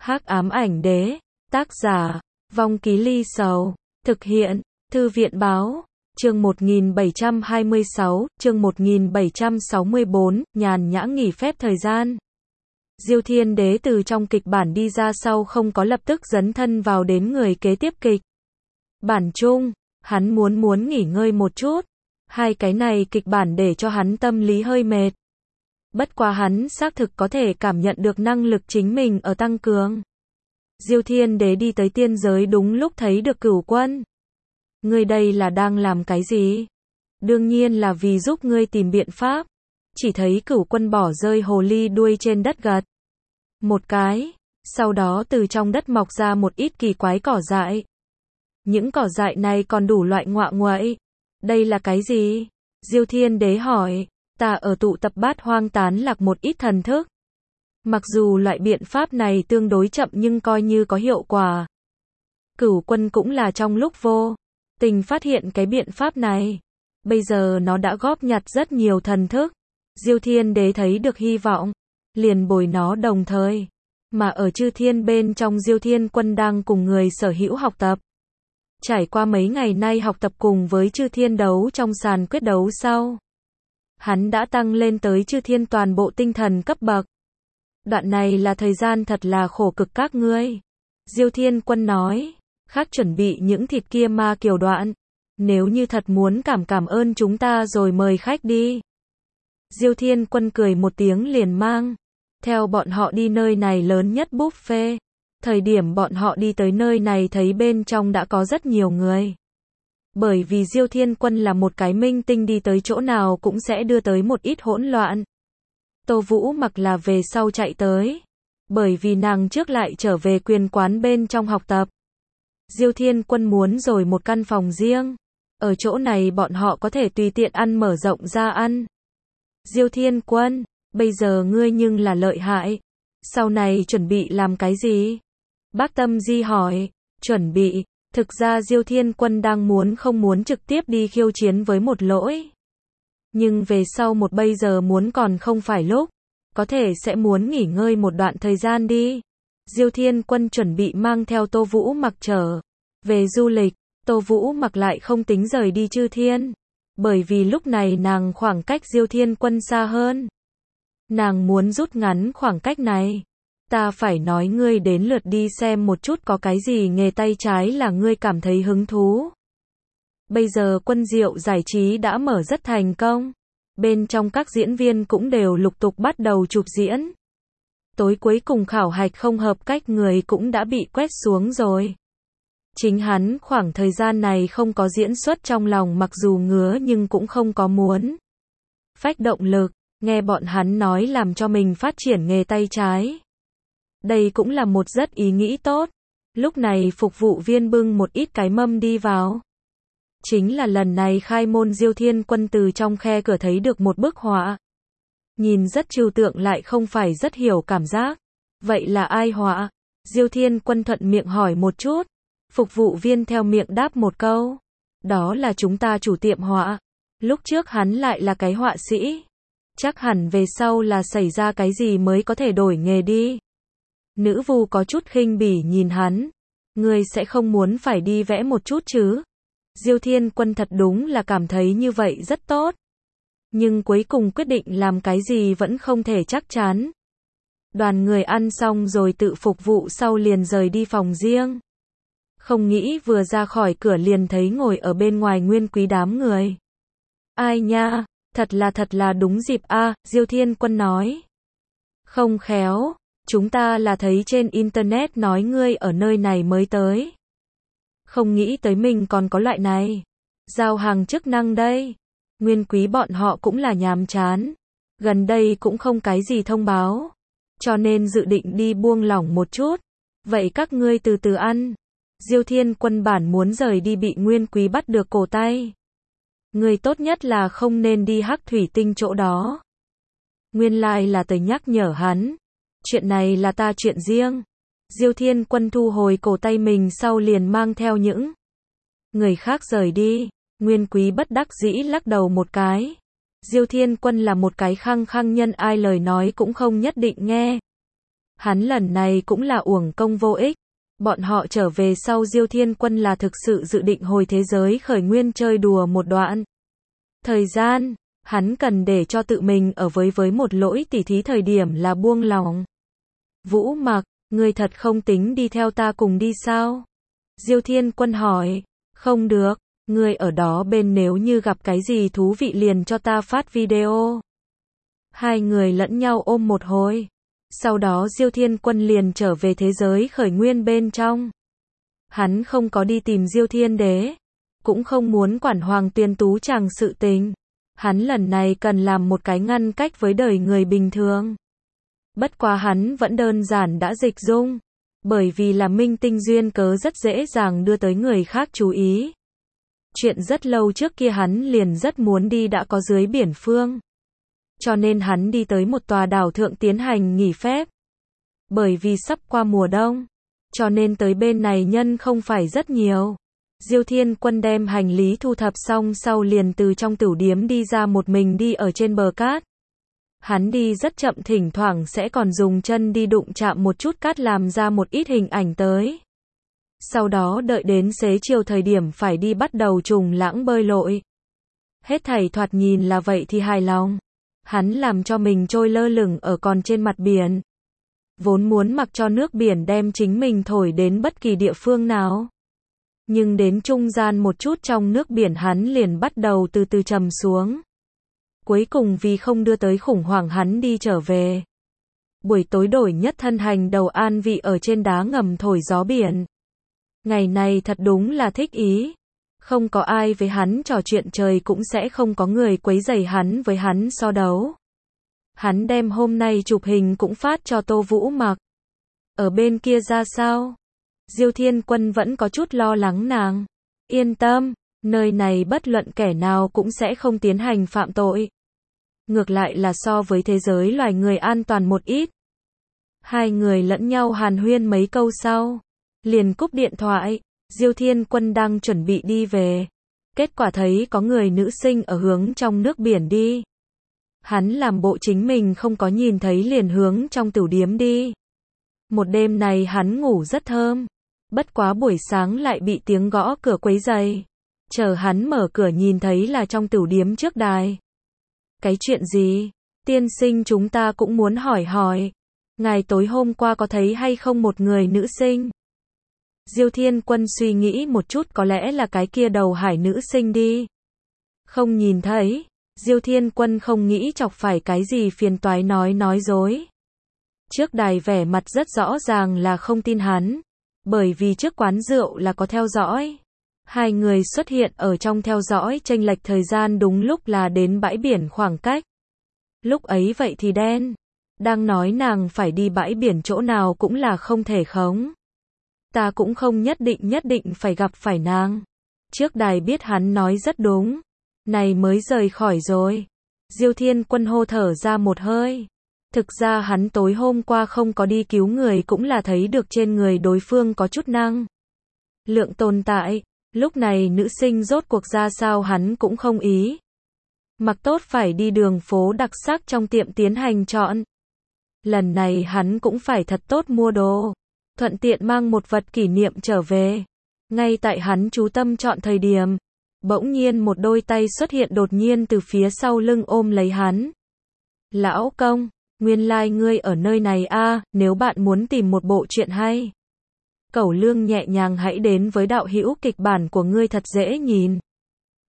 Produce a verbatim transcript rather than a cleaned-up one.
Hắc ám ảnh đế, tác giả, Vong Ký Ly Sầu, thực hiện, Thư viện báo, chương một nghìn bảy trăm hai mươi sáu, chương một nghìn bảy trăm sáu mươi bốn, nhàn nhã nghỉ phép thời gian. Diêu Thiên Đế từ trong kịch bản đi ra sau không có lập tức dấn thân vào đến người kế tiếp kịch. Bản chung, hắn muốn muốn nghỉ ngơi một chút. Hai cái này kịch bản để cho hắn tâm lý hơi mệt. Bất quá hắn xác thực có thể cảm nhận được năng lực chính mình ở tăng cường. Diêu Thiên Đế đi tới tiên giới đúng lúc thấy được Cửu Quân. Ngươi đây là đang làm cái gì? Đương nhiên là vì giúp ngươi tìm biện pháp. Chỉ thấy Cửu Quân bỏ rơi hồ ly đuôi trên đất gật một cái, sau đó từ trong đất mọc ra một ít kỳ quái cỏ dại. Những cỏ dại này còn đủ loại ngọa nguậy. Đây là cái gì? Diêu Thiên Đế hỏi. Ta ở tụ tập bát hoang tán lạc một ít thần thức. Mặc dù loại biện pháp này tương đối chậm nhưng coi như có hiệu quả. Cửu Quân cũng là trong lúc vô tình phát hiện cái biện pháp này. Bây giờ nó đã góp nhặt rất nhiều thần thức. Diêu Thiên Đế thấy được hy vọng, liền bồi nó đồng thời. Mà ở chư thiên bên trong Diêu Thiên Quân đang cùng người sở hữu học tập. Trải qua mấy ngày nay học tập cùng với chư thiên đấu trong sàn quyết đấu sau. Hắn đã tăng lên tới chư thiên toàn bộ tinh thần cấp bậc. Đoạn này là thời gian thật là khổ cực các ngươi. Diêu Thiên Quân nói, khác chuẩn bị những thịt kia ma kiều đoạn. Nếu như thật muốn cảm cảm ơn chúng ta rồi mời khách đi. Diêu Thiên Quân cười một tiếng liền mang theo bọn họ đi nơi này lớn nhất buffet. Thời điểm bọn họ đi tới nơi này thấy bên trong đã có rất nhiều người. Bởi vì Diêu Thiên Quân là một cái minh tinh đi tới chỗ nào cũng sẽ đưa tới một ít hỗn loạn. Tô Vũ Mặc là về sau chạy tới. Bởi vì nàng trước lại trở về quyền quán bên trong học tập. Diêu Thiên Quân muốn rồi một căn phòng riêng. Ở chỗ này bọn họ có thể tùy tiện ăn mở rộng ra ăn. Diêu Thiên Quân, bây giờ ngươi nhưng là lợi hại. Sau này chuẩn bị làm cái gì? Bác Tâm Di hỏi. Chuẩn bị. Thực ra Diêu Thiên Quân đang muốn không muốn trực tiếp đi khiêu chiến với một lỗi. Nhưng về sau một bây giờ muốn còn không phải lúc. Có thể sẽ muốn nghỉ ngơi một đoạn thời gian đi. Diêu Thiên Quân chuẩn bị mang theo Tô Vũ Mặc trở về du lịch. Tô Vũ Mặc lại không tính rời đi chư thiên. Bởi vì lúc này nàng khoảng cách Diêu Thiên Quân xa hơn. Nàng muốn rút ngắn khoảng cách này. Ta phải nói ngươi đến lượt đi xem một chút có cái gì nghề tay trái là ngươi cảm thấy hứng thú. Bây giờ Quân Diệu giải trí đã mở rất thành công. Bên trong các diễn viên cũng đều lục tục bắt đầu chụp diễn. Tối cuối cùng khảo hạch không hợp cách người cũng đã bị quét xuống rồi. Chính hắn khoảng thời gian này không có diễn xuất trong lòng mặc dù ngứa nhưng cũng không có muốn phách động lực, nghe bọn hắn nói làm cho mình phát triển nghề tay trái. Đây cũng là một rất ý nghĩ tốt. Lúc này phục vụ viên bưng một ít cái mâm đi vào. Chính là lần này khai môn Diêu Thiên Quân từ trong khe cửa thấy được một bức họa. Nhìn rất trừu tượng lại không phải rất hiểu cảm giác. Vậy là ai họa? Diêu Thiên Quân thuận miệng hỏi một chút. Phục vụ viên theo miệng đáp một câu. Đó là chúng ta chủ tiệm họa. Lúc trước hắn lại là cái họa sĩ. Chắc hẳn về sau là xảy ra cái gì mới có thể đổi nghề đi. Nữ vu có chút khinh bỉ nhìn hắn. Ngươi sẽ không muốn phải đi vẽ một chút chứ? Diêu Thiên Quân thật đúng là cảm thấy như vậy rất tốt. Nhưng cuối cùng quyết định làm cái gì vẫn không thể chắc chắn. Đoàn người ăn xong rồi tự phục vụ sau liền rời đi phòng riêng. Không nghĩ vừa ra khỏi cửa liền thấy ngồi ở bên ngoài Nguyên Quý đám người. Ai nha, thật là thật là đúng dịp a, Diêu Thiên Quân nói. Không khéo, chúng ta là thấy trên internet nói ngươi ở nơi này mới tới. Không nghĩ tới mình còn có loại này. Giao hàng chức năng đây. Nguyên Quý bọn họ cũng là nhàm chán. Gần đây cũng không cái gì thông báo. Cho nên dự định đi buông lỏng một chút. Vậy các ngươi từ từ ăn. Diêu Thiên Quân bản muốn rời đi bị Nguyên Quý bắt được cổ tay. Người tốt nhất là không nên đi Hắc Thủy Tinh chỗ đó. Nguyên lai là tới nhắc nhở hắn. Chuyện này là ta chuyện riêng. Diêu Thiên Quân thu hồi cổ tay mình sau liền mang theo những người khác rời đi. Nguyên Quý bất đắc dĩ lắc đầu một cái. Diêu Thiên Quân là một cái khăng khăng nhân ai lời nói cũng không nhất định nghe. Hắn lần này cũng là uổng công vô ích. Bọn họ trở về sau Diêu Thiên Quân là thực sự dự định hồi thế giới khởi nguyên chơi đùa một đoạn. Thời gian, hắn cần để cho tự mình ở với với một lỗi tỉ thí thời điểm là buông lòng. Vũ Mặc, ngươi thật không tính đi theo ta cùng đi sao? Diêu Thiên Quân hỏi. Không được, ngươi ở đó bên nếu như gặp cái gì thú vị liền cho ta phát video. Hai người lẫn nhau ôm một hồi. Sau đó Diêu Thiên Quân liền trở về thế giới khởi nguyên bên trong. Hắn không có đi tìm Diêu Thiên Đế, cũng không muốn quản Hoàng Tuyên Tú chàng sự tình. Hắn lần này cần làm một cái ngăn cách với đời người bình thường. Bất quá hắn vẫn đơn giản đã dịch dung, bởi vì là minh tinh duyên cớ rất dễ dàng đưa tới người khác chú ý. Chuyện rất lâu trước kia hắn liền rất muốn đi đã có dưới biển phương. Cho nên hắn đi tới một tòa đảo thượng tiến hành nghỉ phép. Bởi vì sắp qua mùa đông, cho nên tới bên này nhân không phải rất nhiều. Diêu Thiên Quân đem hành lý thu thập xong sau liền từ trong tửu điếm đi ra một mình đi ở trên bờ cát. Hắn đi rất chậm, thỉnh thoảng sẽ còn dùng chân đi đụng chạm một chút cát làm ra một ít hình ảnh tới. Sau đó đợi đến xế chiều thời điểm phải đi bắt đầu trùng lãng bơi lội. Hết thảy thoạt nhìn là vậy thì hài lòng. Hắn làm cho mình trôi lơ lửng ở còn trên mặt biển. Vốn muốn mặc cho nước biển đem chính mình thổi đến bất kỳ địa phương nào. Nhưng đến trung gian một chút trong nước biển hắn liền bắt đầu từ từ trầm xuống. Cuối cùng vì không đưa tới khủng hoảng hắn đi trở về. Buổi tối đổi nhất thân hành đầu an vị ở trên đá ngầm thổi gió biển. Ngày này thật đúng là thích ý. Không có ai với hắn trò chuyện, trời cũng sẽ không có người quấy rầy hắn với hắn so đấu. Hắn đem hôm nay chụp hình cũng phát cho Tô Vũ Mặc. Ở bên kia ra sao? Diêu Thiên Quân vẫn có chút lo lắng nàng. Yên tâm, nơi này bất luận kẻ nào cũng sẽ không tiến hành phạm tội. Ngược lại là so với thế giới loài người an toàn một ít. Hai người lẫn nhau hàn huyên mấy câu sau, liền cúp điện thoại. Diêu Thiên Quân đang chuẩn bị đi về. Kết quả thấy có người nữ sinh ở hướng trong nước biển đi. Hắn làm bộ chính mình không có nhìn thấy liền hướng trong tửu điếm đi. Một đêm này hắn ngủ rất thơm. Bất quá buổi sáng lại bị tiếng gõ cửa quấy rầy. Chờ hắn mở cửa nhìn thấy là trong tửu điếm trước đài. Cái chuyện gì? Tiên sinh, chúng ta cũng muốn hỏi hỏi. Ngài tối hôm qua có thấy hay không một người nữ sinh? Diêu Thiên Quân suy nghĩ một chút, có lẽ là cái kia đầu hải nữ sinh đi. Không nhìn thấy. Diêu Thiên Quân không nghĩ chọc phải cái gì phiền toái nói nói dối. Trước đài vẻ mặt rất rõ ràng là không tin hắn. Bởi vì trước quán rượu là có theo dõi. Hai người xuất hiện ở trong theo dõi, chênh lệch thời gian đúng lúc là đến bãi biển khoảng cách. Lúc ấy vậy thì đen. Đang nói nàng phải đi bãi biển chỗ nào cũng là không thể khống. Ta cũng không nhất định nhất định phải gặp phải nàng. Trước đài biết hắn nói rất đúng. Này mới rời khỏi rồi. Diêu Thiên Quân hô thở ra một hơi. Thực ra hắn tối hôm qua không có đi cứu người cũng là thấy được trên người đối phương có chút năng lượng tồn tại. Lúc này nữ sinh rốt cuộc ra sao hắn cũng không ý. Mặc tốt phải đi đường phố đặc sắc trong tiệm tiến hành chọn. Lần này hắn cũng phải thật tốt mua đồ. Thuận tiện mang một vật kỷ niệm trở về. Ngay tại hắn chú tâm chọn thời điểm, bỗng nhiên một đôi tay xuất hiện đột nhiên từ phía sau lưng ôm lấy hắn. Lão công, nguyên lai like ngươi ở nơi này a, à, nếu bạn muốn tìm một bộ truyện hay. Cẩu Lương nhẹ nhàng hãy đến với đạo hữu kịch bản của ngươi thật dễ nhìn.